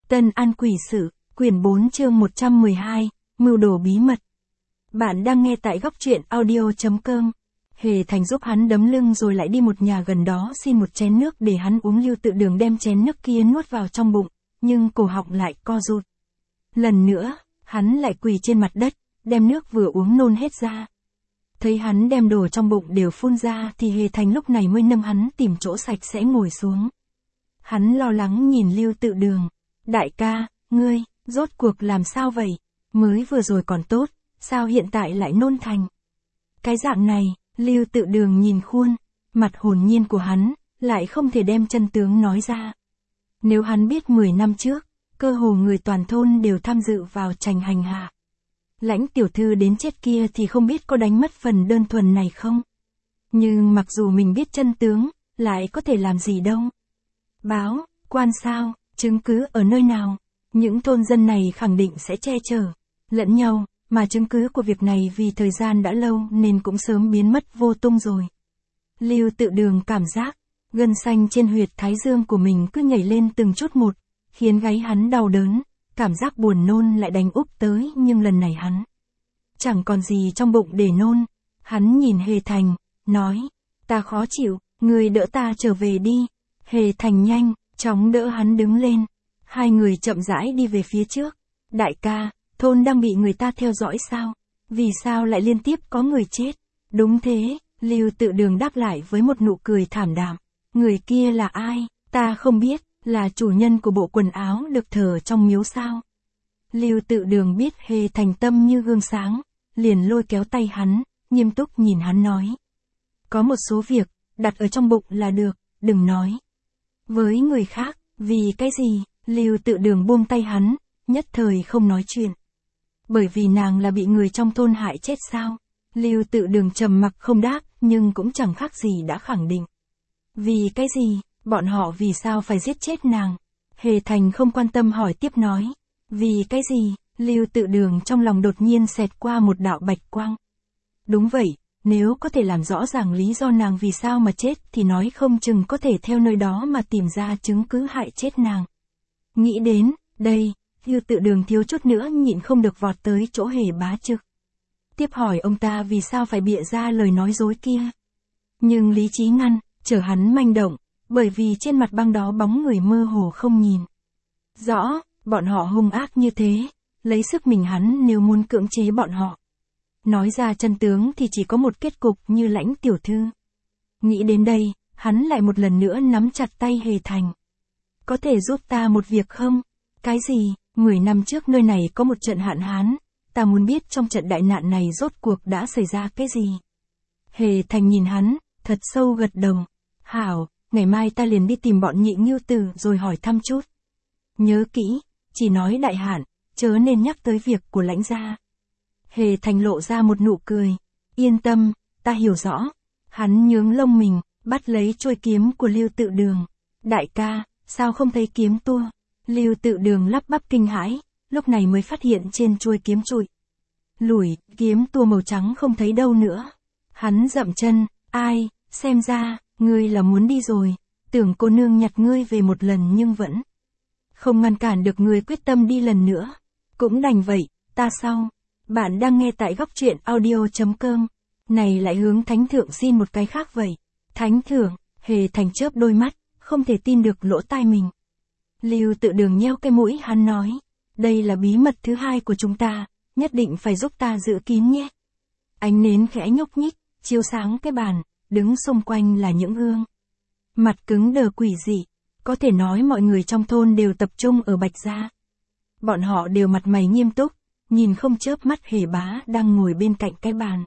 Tân An Quỷ Sự, quyển 4 chương 112, Mưu đồ bí mật. Bạn đang nghe tại góc truyện audio.com. Hề Thành giúp hắn đấm lưng rồi lại đi một nhà gần đó xin một chén nước để hắn uống. Lưu Tự Đường đem chén nước kia nuốt vào trong bụng, nhưng cổ họng lại co rụt. Lần nữa, hắn lại quỳ trên mặt đất, đem nước vừa uống nôn hết ra. Thấy hắn đem đồ trong bụng đều phun ra thì Hề Thành lúc này mới nâng hắn tìm chỗ sạch sẽ ngồi xuống. Hắn lo lắng nhìn Lưu Tự Đường. Đại ca, ngươi, rốt cuộc làm sao vậy? Mới vừa rồi còn tốt, sao hiện tại lại nôn thành? Cái dạng này, Lưu Tự Đường nhìn khuôn mặt hồn nhiên của hắn, lại không thể đem chân tướng nói ra. Nếu hắn biết 10 năm trước, cơ hồ người toàn thôn đều tham dự vào trành hành hạ Lãnh tiểu thư đến chết kia thì không biết có đánh mất phần đơn thuần này không? Nhưng mặc dù mình biết chân tướng, lại có thể làm gì đâu? Báo, quan sao, chứng cứ ở nơi nào? Những thôn dân này khẳng định sẽ che chở lẫn nhau, mà chứng cứ của việc này vì thời gian đã lâu nên cũng sớm biến mất vô tung rồi. Lưu Tự Đường cảm giác, gân xanh trên huyệt thái dương của mình cứ nhảy lên từng chút một, khiến gáy hắn đau đớn, cảm giác buồn nôn lại đánh úp tới, nhưng lần này hắn chẳng còn gì trong bụng để nôn. Hắn nhìn Hề Thành, nói, ta khó chịu, người đỡ ta trở về đi. Hề Thành nhanh chóng đỡ hắn đứng lên. Hai người chậm rãi đi về phía trước. Đại ca, thôn đang bị người ta theo dõi sao? Vì sao lại liên tiếp có người chết? Đúng thế, Lưu Tự Đường đáp lại với một nụ cười thảm đạm. Người kia là ai? Ta không biết, là chủ nhân của bộ quần áo được thờ trong miếu sao? Lưu Tự Đường biết Hề Thành tâm như gương sáng, liền lôi kéo tay hắn, nghiêm túc nhìn hắn nói. Có một số việc, đặt ở trong bụng là được, đừng nói với người khác. Vì cái gì? Lưu Tự Đường buông tay hắn, nhất thời không nói chuyện. Bởi vì nàng là bị người trong thôn hại chết sao? Lưu Tự Đường trầm mặc không đáp, nhưng cũng chẳng khác gì đã khẳng định. Vì cái gì? Bọn họ vì sao phải giết chết nàng? Hề Thành không quan tâm hỏi tiếp nói. Vì cái gì? Lưu Tự Đường trong lòng đột nhiên xẹt qua một đạo bạch quang. Đúng vậy, nếu có thể làm rõ ràng lý do nàng vì sao mà chết thì nói không chừng có thể theo nơi đó mà tìm ra chứng cứ hại chết nàng. Nghĩ đến đây, Lưu Tự Đường thiếu chút nữa nhịn không được vọt tới chỗ Hề Bá Trực. Tiếp hỏi ông ta vì sao phải bịa ra lời nói dối kia. Nhưng lý trí ngăn, chờ hắn manh động, bởi vì trên mặt băng đó bóng người mơ hồ không nhìn rõ, bọn họ hung ác như thế, lấy sức mình hắn nếu muốn cưỡng chế bọn họ. Nói ra chân tướng thì chỉ có một kết cục như Lãnh tiểu thư. Nghĩ đến đây, hắn lại một lần nữa nắm chặt tay Hề Thành. Có thể giúp ta một việc không? Cái gì? 10 năm trước nơi này có một trận hạn hán, ta muốn biết trong trận đại nạn này rốt cuộc đã xảy ra cái gì? Hề Thành nhìn hắn, thật sâu gật đầu. Hảo, ngày mai ta liền đi tìm bọn Nhị Ngưu Tử rồi hỏi thăm chút. Nhớ kỹ, chỉ nói đại hạn, chớ nên nhắc tới việc của Lãnh gia. Hề Thành lộ ra một nụ cười. Yên tâm, ta hiểu rõ. Hắn nhướng lông mình, bắt lấy chuôi kiếm của Lưu Tự Đường. Đại ca, sao không thấy kiếm tua? Lưu Tự Đường lắp bắp kinh hãi, lúc này mới phát hiện trên chuôi kiếm trụi lủi, kiếm tua màu trắng không thấy đâu nữa. Hắn dậm chân, ai, xem ra, ngươi là muốn đi rồi, tưởng cô nương nhặt ngươi về một lần nhưng vẫn không ngăn cản được ngươi quyết tâm đi lần nữa. Cũng đành vậy, ta sau. Bạn đang nghe tại góc truyện audio.com. Này lại hướng Thánh Thượng xin một cái khác vậy. Thánh Thượng, Hề Thành chớp đôi mắt, không thể tin được lỗ tai mình. Lưu Tự Đường nheo cái mũi, hắn nói. Đây là bí mật thứ hai của chúng ta, nhất định phải giúp ta giữ kín nhé. Ánh nến khẽ nhúc nhích, chiếu sáng cái bàn, đứng xung quanh là những gương mặt cứng đờ quỷ dị. Có thể nói mọi người trong thôn đều tập trung ở Bạch gia. Bọn họ đều mặt mày nghiêm túc, nhìn không chớp mắt Hề Bá đang ngồi bên cạnh cái bàn.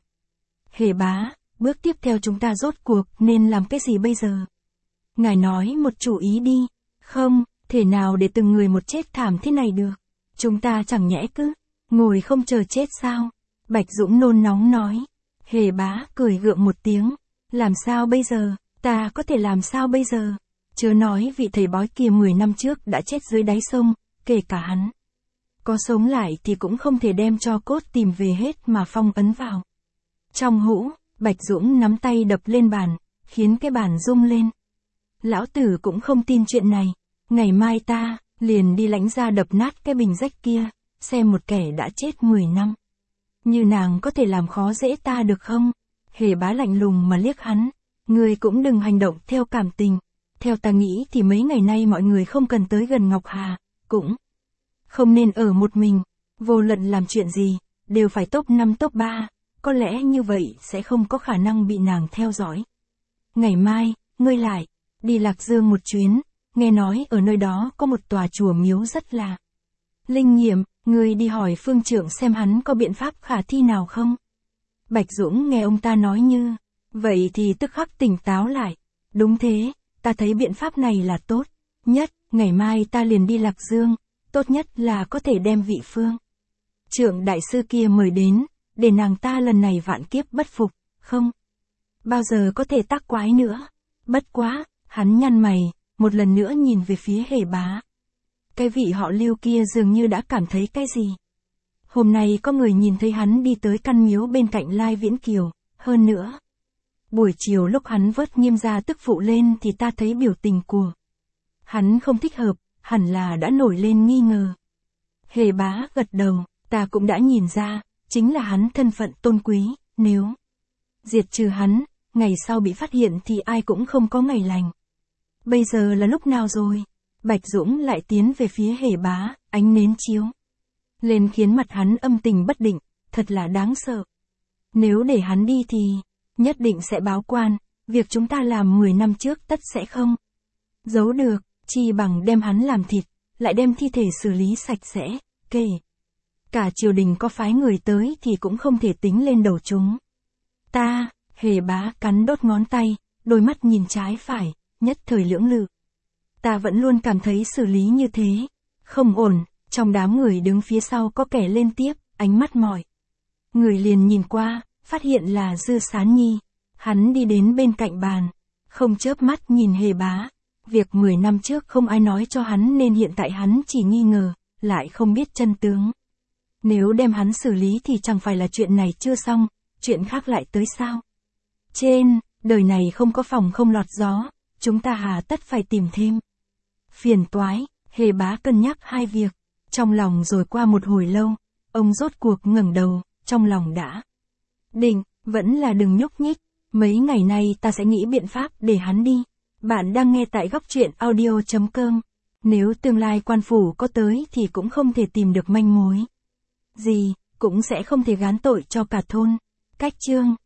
Hề Bá, bước tiếp theo chúng ta rốt cuộc nên làm cái gì bây giờ? Ngài nói một chủ ý đi. Không, thể nào để từng người một chết thảm thế này được. Chúng ta chẳng nhẽ cứ ngồi không chờ chết sao? Bạch Dũng nôn nóng nói. Hề Bá cười gượng một tiếng. Làm sao bây giờ? Ta có thể làm sao bây giờ? Chớ nói vị thầy bói kia 10 năm trước đã chết dưới đáy sông, kể cả hắn có sống lại thì cũng không thể đem cho cốt tìm về hết mà phong ấn vào trong hũ. Bạch Dũng nắm tay đập lên bàn, khiến cái bàn rung lên. Lão tử cũng không tin chuyện này. Ngày mai ta, liền đi lãnh ra đập nát cái bình rách kia, xem một kẻ đã chết 10 năm. Như nàng có thể làm khó dễ ta được không? Hề Bá lạnh lùng mà liếc hắn, ngươi cũng đừng hành động theo cảm tình. Theo ta nghĩ thì mấy ngày nay mọi người không cần tới gần Ngọc Hà, cũng không nên ở một mình, vô luận làm chuyện gì, đều phải top 5 top 3, có lẽ như vậy sẽ không có khả năng bị nàng theo dõi. Ngày mai, ngươi lại đi Lạc Dương một chuyến, nghe nói ở nơi đó có một tòa chùa miếu rất là linh nghiệm, ngươi đi hỏi phương trưởng xem hắn có biện pháp khả thi nào không. Bạch Dũng nghe ông ta nói như vậy thì tức khắc tỉnh táo lại. Đúng thế, ta thấy biện pháp này là tốt nhất, ngày mai ta liền đi Lạc Dương, tốt nhất là có thể đem vị phương trưởng đại sư kia mời đến, để nàng ta lần này vạn kiếp bất phục, không bao giờ có thể tác quái nữa. Bất quá, hắn nhăn mày, một lần nữa nhìn về phía Hề Bá. Cái vị họ Lưu kia dường như đã cảm thấy cái gì. Hôm nay có người nhìn thấy hắn đi tới căn miếu bên cạnh Lai Viễn Kiều, hơn nữa. Buổi chiều lúc hắn vớt Nghiêm gia tức phụ lên thì ta thấy biểu tình của hắn không thích hợp, hẳn là đã nổi lên nghi ngờ. Hề Bá gật đầu, ta cũng đã nhìn ra, chính là hắn thân phận tôn quý, nếu diệt trừ hắn, ngày sau bị phát hiện thì ai cũng không có ngày lành. Bây giờ là lúc nào rồi? Bạch Dũng lại tiến về phía Hề Bá, ánh nến chiếu lên khiến mặt hắn âm tình bất định, thật là đáng sợ. Nếu để hắn đi thì, nhất định sẽ báo quan, việc chúng ta làm 10 năm trước tất sẽ không giấu được, chi bằng đem hắn làm thịt, lại đem thi thể xử lý sạch sẽ, kể cả triều đình có phái người tới thì cũng không thể tính lên đầu chúng. Ta, Hề Bá cắn đốt ngón tay, đôi mắt nhìn trái phải, nhất thời lưỡng lự. Ta vẫn luôn cảm thấy xử lý như thế không ổn. Trong đám người đứng phía sau có kẻ lên tiếp, ánh mắt mỏi. Người liền nhìn qua, phát hiện là Dư Sán Nhi. Hắn đi đến bên cạnh bàn, không chớp mắt nhìn Hề Bá. Việc 10 năm trước không ai nói cho hắn nên hiện tại hắn chỉ nghi ngờ, lại không biết chân tướng. Nếu đem hắn xử lý thì chẳng phải là chuyện này chưa xong, chuyện khác lại tới sao? Trên đời này không có phòng không lọt gió, chúng ta hà tất phải tìm thêm phiền toái. Hề Bá cân nhắc hai việc trong lòng rồi qua một hồi lâu, ông rốt cuộc ngẩng đầu, trong lòng đã định, vẫn là đừng nhúc nhích, mấy ngày nay ta sẽ nghĩ biện pháp để hắn đi. Bạn đang nghe tại góc truyện audio.com. Nếu tương lai quan phủ có tới thì cũng không thể tìm được manh mối gì, cũng sẽ không thể gán tội cho cả thôn. Cách chương